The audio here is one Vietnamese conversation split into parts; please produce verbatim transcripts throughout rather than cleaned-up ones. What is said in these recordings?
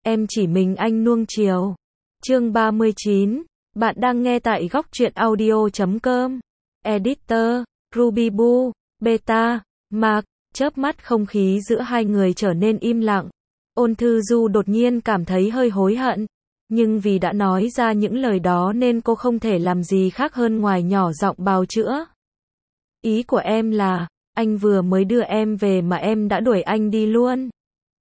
em chỉ mình anh nuông chiều. Chương ba mươi chín, bạn đang nghe tại góc truyện audio chấm com. Editor, Ruby Boo, Beta, Mark, chớp mắt không khí giữa hai người trở nên im lặng. Ôn Thư Du đột nhiên cảm thấy hơi hối hận, nhưng vì đã nói ra những lời đó nên cô không thể làm gì khác hơn ngoài nhỏ giọng bào chữa. Ý của em là, anh vừa mới đưa em về mà em đã đuổi anh đi luôn.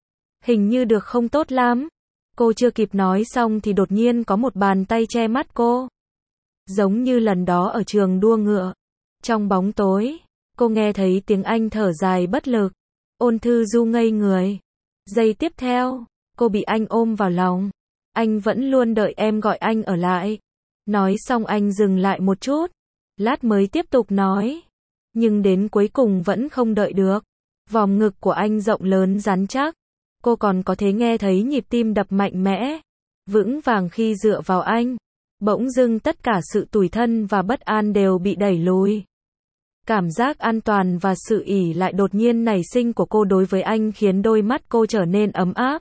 Hình như được không tốt lắm. Cô chưa kịp nói xong thì đột nhiên có một bàn tay che mắt cô. Giống như lần đó ở trường đua ngựa. Trong bóng tối, cô nghe thấy tiếng anh thở dài bất lực. Ôn Thư Du ngây người. Giây tiếp theo, cô bị anh ôm vào lòng. Anh vẫn luôn đợi em gọi anh ở lại. Nói xong anh dừng lại một chút. Lát mới tiếp tục nói. Nhưng đến cuối cùng vẫn không đợi được. Vòng ngực của anh rộng lớn rắn chắc. Cô còn có thể nghe thấy nhịp tim đập mạnh mẽ, vững vàng khi dựa vào anh. Bỗng dưng tất cả sự tủi thân và bất an đều bị đẩy lùi. Cảm giác an toàn và sự ỷ lại đột nhiên nảy sinh của cô đối với anh khiến đôi mắt cô trở nên ấm áp.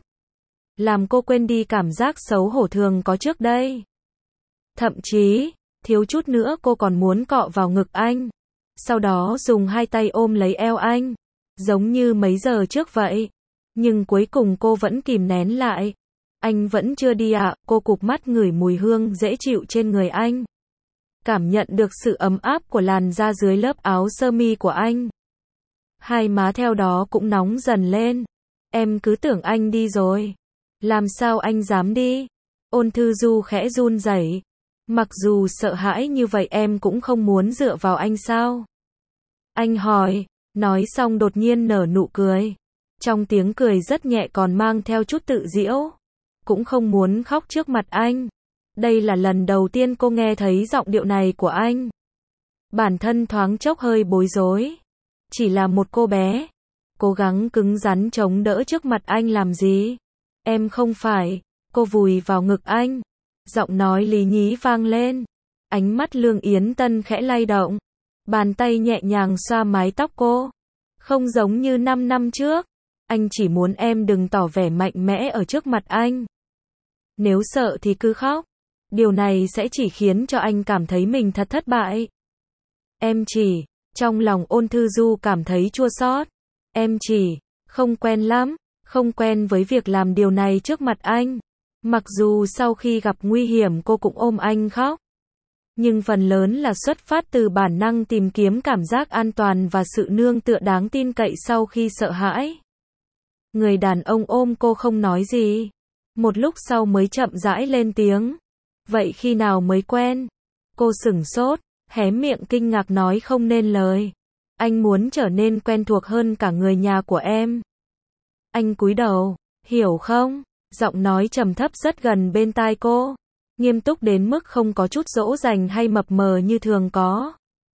Làm cô quên đi cảm giác xấu hổ thường có trước đây. Thậm chí, thiếu chút nữa cô còn muốn cọ vào ngực anh. Sau đó dùng hai tay ôm lấy eo anh. Giống như mấy giờ trước vậy. Nhưng cuối cùng cô vẫn kìm nén lại. Anh vẫn chưa đi ạ, à? Cô cụp mắt ngửi mùi hương dễ chịu trên người anh. Cảm nhận được sự ấm áp của làn da dưới lớp áo sơ mi của anh. Hai má theo đó cũng nóng dần lên. Em cứ tưởng anh đi rồi. Làm sao anh dám đi? Ôn Thư Du khẽ run rẩy. Mặc dù sợ hãi như vậy em cũng không muốn dựa vào anh sao? Anh hỏi, nói xong đột nhiên nở nụ cười. Trong tiếng cười rất nhẹ còn mang theo chút tự giễu. Cũng không muốn khóc trước mặt anh. Đây là lần đầu tiên cô nghe thấy giọng điệu này của anh. Bản thân thoáng chốc hơi bối rối. Chỉ là một cô bé. Cố gắng cứng rắn chống đỡ trước mặt anh làm gì? Em không phải. Cô vùi vào ngực anh. Giọng nói lý nhí vang lên. Ánh mắt Lương Yến Tân khẽ lay động. Bàn tay nhẹ nhàng xoa mái tóc cô. Không giống như năm năm trước. Anh chỉ muốn em đừng tỏ vẻ mạnh mẽ ở trước mặt anh. Nếu sợ thì cứ khóc. Điều này sẽ chỉ khiến cho anh cảm thấy mình thật thất bại. Em chỉ, trong lòng Ôn Thư Du cảm thấy chua xót. Em chỉ, không quen lắm, không quen với việc làm điều này trước mặt anh. Mặc dù sau khi gặp nguy hiểm cô cũng ôm anh khóc. Nhưng phần lớn là xuất phát từ bản năng tìm kiếm cảm giác an toàn và sự nương tựa đáng tin cậy sau khi sợ hãi. Người đàn ông ôm cô không nói gì. Một lúc sau mới chậm rãi lên tiếng. Vậy khi nào mới quen? Cô sửng sốt, hé miệng kinh ngạc nói không nên lời. Anh muốn trở nên quen thuộc hơn cả người nhà của em. Anh cúi đầu, hiểu không? Giọng nói trầm thấp rất gần bên tai cô. Nghiêm túc đến mức không có chút dỗ dành hay mập mờ như thường có.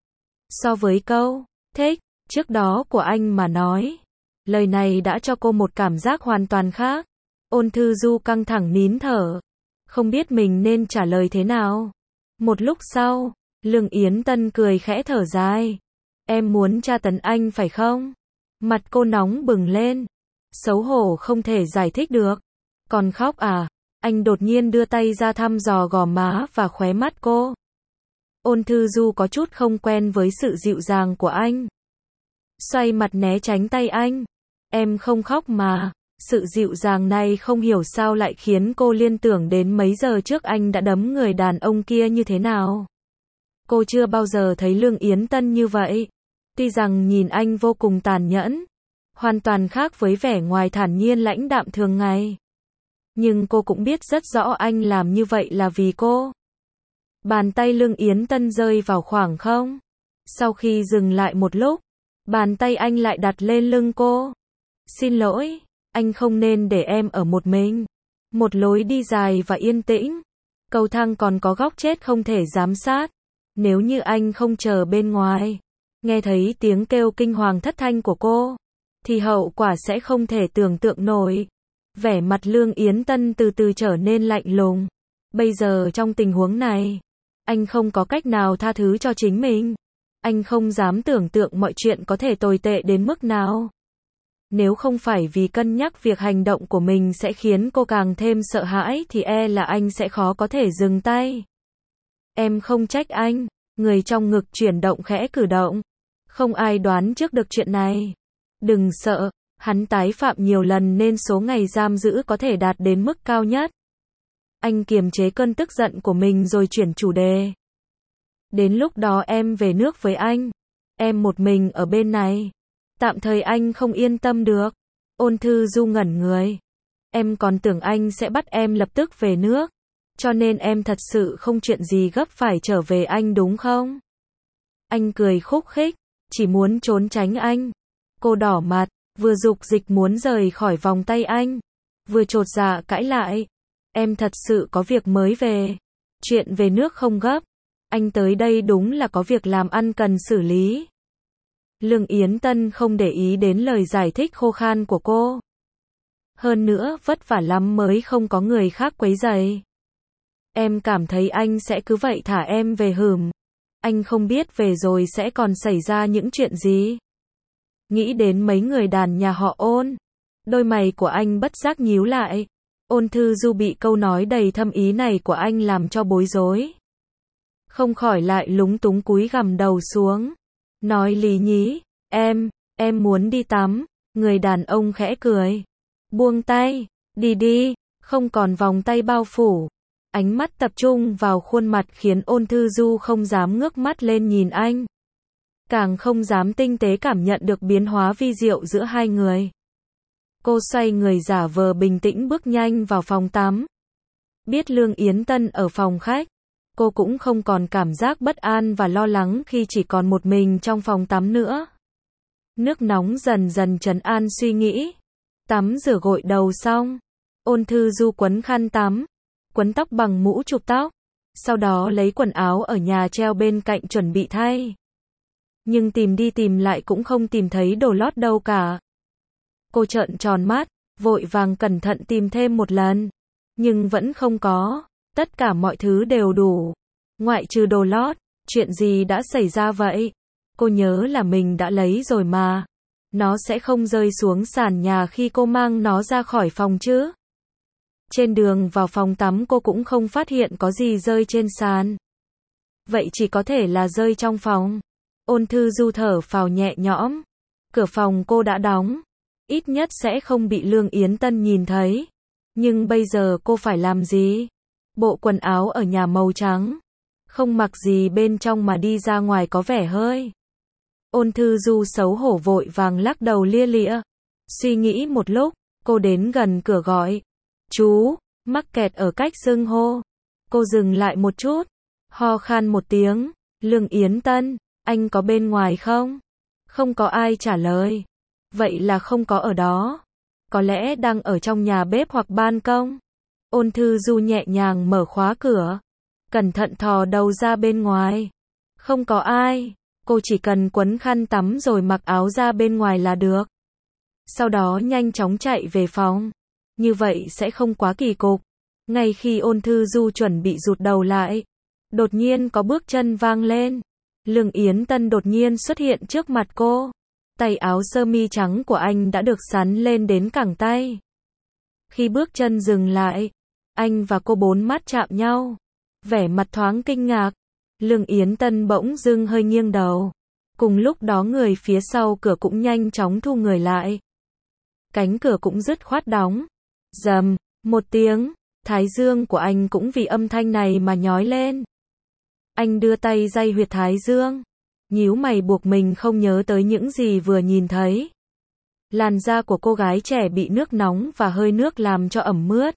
So với câu, thích, trước đó của anh mà nói. Lời này đã cho cô một cảm giác hoàn toàn khác. Ôn Thư Du căng thẳng nín thở. Không biết mình nên trả lời thế nào. Một lúc sau, Lương Yến Tân cười khẽ thở dài. Em muốn tra tấn anh phải không? Mặt cô nóng bừng lên. Xấu hổ không thể giải thích được. Còn khóc à? Anh đột nhiên đưa tay ra thăm dò gò má và khóe mắt cô. Ôn Thư Du có chút không quen với sự dịu dàng của anh. Xoay mặt né tránh tay anh. Em không khóc mà. Sự dịu dàng này không hiểu sao lại khiến cô liên tưởng đến mấy giờ trước anh đã đấm người đàn ông kia như thế nào. Cô chưa bao giờ thấy Lương Yến Tân như vậy. Tuy rằng nhìn anh vô cùng tàn nhẫn. Hoàn toàn khác với vẻ ngoài thản nhiên lãnh đạm thường ngày. Nhưng cô cũng biết rất rõ anh làm như vậy là vì cô. Bàn tay Lương Yến Tân rơi vào khoảng không. Sau khi dừng lại một lúc, bàn tay anh lại đặt lên lưng cô. Xin lỗi, anh không nên để em ở một mình. Một lối đi dài và yên tĩnh. Cầu thang còn có góc chết không thể giám sát. Nếu như anh không chờ bên ngoài, nghe thấy tiếng kêu kinh hoàng thất thanh của cô, thì hậu quả sẽ không thể tưởng tượng nổi. Vẻ mặt Lương Yến Tân từ từ trở nên lạnh lùng. Bây giờ trong tình huống này, anh không có cách nào tha thứ cho chính mình. Anh không dám tưởng tượng mọi chuyện có thể tồi tệ đến mức nào. Nếu không phải vì cân nhắc việc hành động của mình sẽ khiến cô càng thêm sợ hãi thì e là anh sẽ khó có thể dừng tay. Em không trách anh, người trong ngực chuyển động khẽ cử động. Không ai đoán trước được chuyện này. Đừng sợ, hắn tái phạm nhiều lần nên số ngày giam giữ có thể đạt đến mức cao nhất. Anh kiềm chế cơn tức giận của mình rồi chuyển chủ đề. Đến lúc đó em về nước với anh. Em một mình ở bên này. Tạm thời anh không yên tâm được. Ôn Thư Du ngẩn người. Em còn tưởng anh sẽ bắt em lập tức về nước. Cho nên em thật sự không chuyện gì gấp phải trở về anh đúng không? Anh cười khúc khích, chỉ muốn trốn tránh anh. Cô đỏ mặt, vừa dục dịch muốn rời khỏi vòng tay anh, vừa chột dạ cãi lại. Em thật sự có việc mới về. Chuyện về nước không gấp. Anh tới đây đúng là có việc làm ăn cần xử lý. Lương Yến Tân không để ý đến lời giải thích khô khan của cô. Hơn nữa, vất vả lắm mới không có người khác quấy rầy. Em cảm thấy anh sẽ cứ vậy thả em về hửm. Anh không biết về rồi sẽ còn xảy ra những chuyện gì. Nghĩ đến mấy người đàn nhà họ Ôn, đôi mày của anh bất giác nhíu lại. Ôn Thư Du bị câu nói đầy thâm ý này của anh làm cho bối rối. Không khỏi lại lúng túng cúi gằm đầu xuống. Nói lý nhí, em, em muốn đi tắm. Người đàn ông khẽ cười. Buông tay, đi đi, không còn vòng tay bao phủ. Ánh mắt tập trung vào khuôn mặt khiến Ôn Thư Du không dám ngước mắt lên nhìn anh. Càng không dám tinh tế cảm nhận được biến hóa vi diệu giữa hai người. Cô xoay người giả vờ bình tĩnh bước nhanh vào phòng tắm. Biết Lương Yến Tân ở phòng khách, cô cũng không còn cảm giác bất an và lo lắng khi chỉ còn một mình trong phòng tắm nữa. Nước nóng dần dần trấn an suy nghĩ. Tắm rửa gội đầu xong, Ôn Thư Du quấn khăn tắm, quấn tóc bằng mũ chụp tóc, sau đó lấy quần áo ở nhà treo bên cạnh chuẩn bị thay. Nhưng tìm đi tìm lại cũng không tìm thấy đồ lót đâu cả. Cô trợn tròn mắt, vội vàng cẩn thận tìm thêm một lần, nhưng vẫn không có, tất cả mọi thứ đều đủ, ngoại trừ đồ lót. Chuyện gì đã xảy ra vậy? Cô nhớ là mình đã lấy rồi mà, nó sẽ không rơi xuống sàn nhà khi cô mang nó ra khỏi phòng chứ? Trên đường vào phòng tắm cô cũng không phát hiện có gì rơi trên sàn. Vậy chỉ có thể là rơi trong phòng. Ôn Thư Du thở phào nhẹ nhõm. Cửa phòng cô đã đóng, ít nhất sẽ không bị Lương Yến Tân nhìn thấy. Nhưng bây giờ cô phải làm gì? Bộ quần áo ở nhà màu trắng, không mặc gì bên trong mà đi ra ngoài có vẻ hơi. Ôn Thư Du xấu hổ vội vàng lắc đầu lia lịa. Suy nghĩ một lúc, cô đến gần cửa gọi. Chú, mắc kẹt ở cách xưng hô. Cô dừng lại một chút, ho khan một tiếng. Lương Yến Tân, anh có bên ngoài không? Không có ai trả lời. Vậy là không có ở đó. Có lẽ đang ở trong nhà bếp hoặc ban công. Ôn Thư Du nhẹ nhàng mở khóa cửa, cẩn thận thò đầu ra bên ngoài. Không có ai. Cô chỉ cần quấn khăn tắm rồi mặc áo ra bên ngoài là được. Sau đó nhanh chóng chạy về phòng. Như vậy sẽ không quá kỳ cục. Ngay khi Ôn Thư Du chuẩn bị rụt đầu lại, đột nhiên có bước chân vang lên. Lương Yến Tân đột nhiên xuất hiện trước mặt cô. Tay áo sơ mi trắng của anh đã được sắn lên đến cẳng tay. Khi bước chân dừng lại, anh và cô bốn mắt chạm nhau. Vẻ mặt thoáng kinh ngạc. Lương Yến Tân bỗng dưng hơi nghiêng đầu. Cùng lúc đó người phía sau cửa cũng nhanh chóng thu người lại. Cánh cửa cũng dứt khoát đóng. Rầm, một tiếng, thái dương của anh cũng vì âm thanh này mà nhói lên. Anh đưa tay day huyệt thái dương, nhíu mày buộc mình không nhớ tới những gì vừa nhìn thấy. Làn da của cô gái trẻ bị nước nóng và hơi nước làm cho ẩm mướt.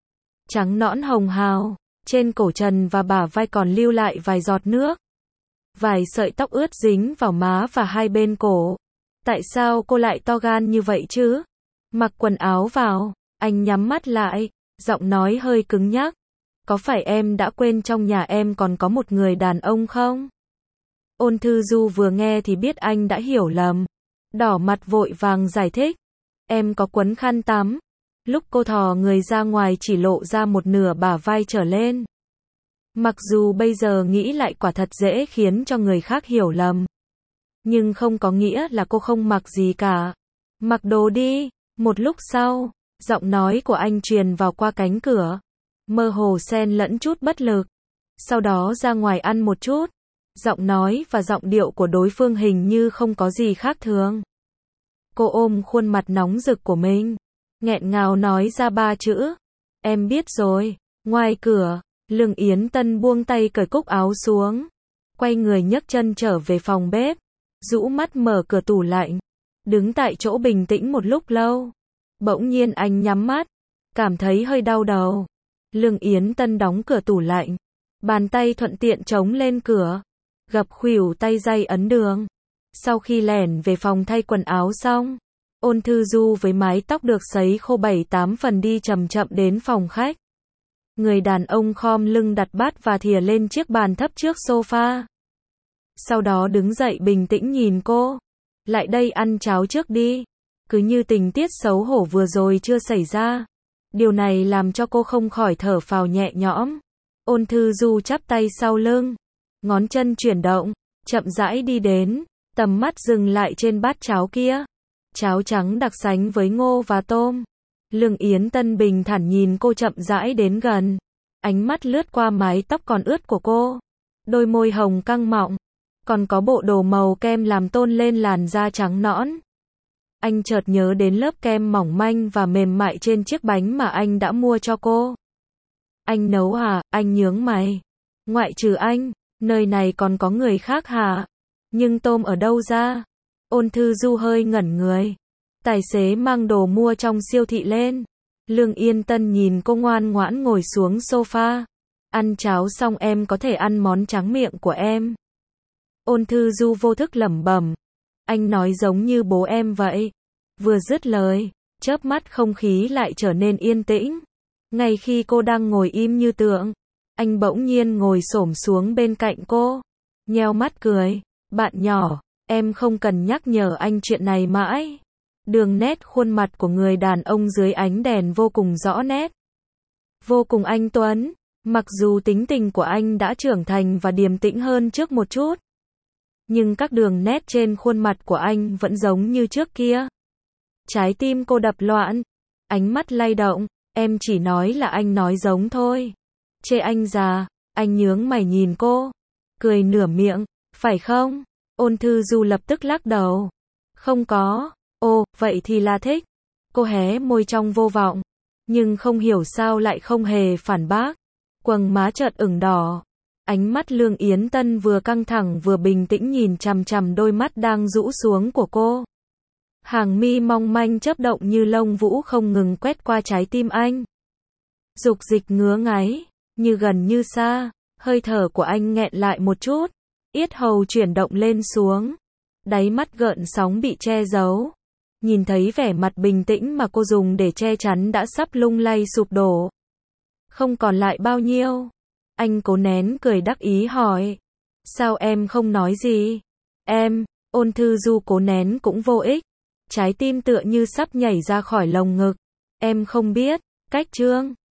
Trắng nõn hồng hào, trên cổ trần và bả vai còn lưu lại vài giọt nước. Vài sợi tóc ướt dính vào má và hai bên cổ. Tại sao cô lại to gan như vậy chứ? Mặc quần áo vào, anh nhắm mắt lại, giọng nói hơi cứng nhắc. Có phải em đã quên trong nhà em còn có một người đàn ông không? Ôn Thư Du vừa nghe thì biết anh đã hiểu lầm. Đỏ mặt vội vàng giải thích. Em có quấn khăn tắm. Lúc cô thò người ra ngoài chỉ lộ ra một nửa bả vai trở lên. Mặc dù bây giờ nghĩ lại quả thật dễ khiến cho người khác hiểu lầm. Nhưng không có nghĩa là cô không mặc gì cả. Mặc đồ đi. Một lúc sau, giọng nói của anh truyền vào qua cánh cửa. Mơ hồ xen lẫn chút bất lực. Sau đó ra ngoài ăn một chút. Giọng nói và giọng điệu của đối phương hình như không có gì khác thường. Cô ôm khuôn mặt nóng rực của mình, nghẹn ngào nói ra ba chữ. Em biết rồi. Ngoài cửa, Lương Yến Tân buông tay cởi cúc áo xuống. Quay người nhấc chân trở về phòng bếp. Rũ mắt mở cửa tủ lạnh. Đứng tại chỗ bình tĩnh một lúc lâu. Bỗng nhiên anh nhắm mắt. Cảm thấy hơi đau đầu. Lương Yến Tân đóng cửa tủ lạnh. Bàn tay thuận tiện chống lên cửa. Gập khuỷu tay day ấn đường. Sau khi lẻn về phòng thay quần áo xong, Ôn Thư Du với mái tóc được sấy khô bảy tám phần đi chậm chậm đến phòng khách. Người đàn ông khom lưng đặt bát và thìa lên chiếc bàn thấp trước sofa. Sau đó đứng dậy bình tĩnh nhìn cô. Lại đây ăn cháo trước đi. Cứ như tình tiết xấu hổ vừa rồi chưa xảy ra. Điều này làm cho cô không khỏi thở phào nhẹ nhõm. Ôn Thư Du chắp tay sau lưng. Ngón chân chuyển động. Chậm rãi đi đến. Tầm mắt dừng lại trên bát cháo kia. Cháo trắng đặc sánh với ngô và tôm. Lương Yến Tân bình thản nhìn cô chậm rãi đến gần. Ánh mắt lướt qua mái tóc còn ướt của cô. Đôi môi hồng căng mọng. Còn có bộ đồ màu kem làm tôn lên làn da trắng nõn. Anh chợt nhớ đến lớp kem mỏng manh và mềm mại trên chiếc bánh mà anh đã mua cho cô. Anh nấu hả? Anh nhướng mày. Ngoại trừ anh, nơi này còn có người khác hả? Nhưng tôm ở đâu ra? Ôn Thư Du hơi ngẩn người. Tài xế mang đồ mua trong siêu thị lên. Lương Yên Tân nhìn cô ngoan ngoãn ngồi xuống sofa. Ăn cháo xong em có thể ăn món tráng miệng của em. Ôn Thư Du vô thức lẩm bẩm. Anh nói giống như bố em vậy. Vừa dứt lời, chớp mắt không khí lại trở nên yên tĩnh. Ngay khi cô đang ngồi im như tượng, anh bỗng nhiên ngồi xổm xuống bên cạnh cô. Nheo mắt cười. Bạn nhỏ, em không cần nhắc nhở anh chuyện này mãi. Đường nét khuôn mặt của người đàn ông dưới ánh đèn vô cùng rõ nét. Vô cùng anh tuấn. Mặc dù tính tình của anh đã trưởng thành và điềm tĩnh hơn trước một chút. Nhưng các đường nét trên khuôn mặt của anh vẫn giống như trước kia. Trái tim cô đập loạn. Ánh mắt lay động. Em chỉ nói là anh nói giống thôi. Chê anh già. Anh nhướng mày nhìn cô. Cười nửa miệng. Phải không? Ôn Thư Du lập tức lắc đầu. Không có. Ồ, vậy thì là thích. Cô hé môi trong vô vọng. Nhưng không hiểu sao lại không hề phản bác. Quầng má chợt ửng đỏ. Ánh mắt Lương Yến Tân vừa căng thẳng vừa bình tĩnh nhìn chằm chằm đôi mắt đang rũ xuống của cô. Hàng mi mong manh chớp động như lông vũ không ngừng quét qua trái tim anh. Dục dịch ngứa ngáy, như gần như xa, hơi thở của anh nghẹn lại một chút, yết hầu chuyển động lên xuống, đáy mắt gợn sóng bị che giấu. Nhìn thấy vẻ mặt bình tĩnh mà cô dùng để che chắn đã sắp lung lay sụp đổ. Không còn lại bao nhiêu. Anh cố nén cười đắc ý hỏi. Sao em không nói gì? Em, Ôn Thư Du cố nén cũng vô ích. Trái tim tựa như sắp nhảy ra khỏi lồng ngực. Em không biết, cách Trương.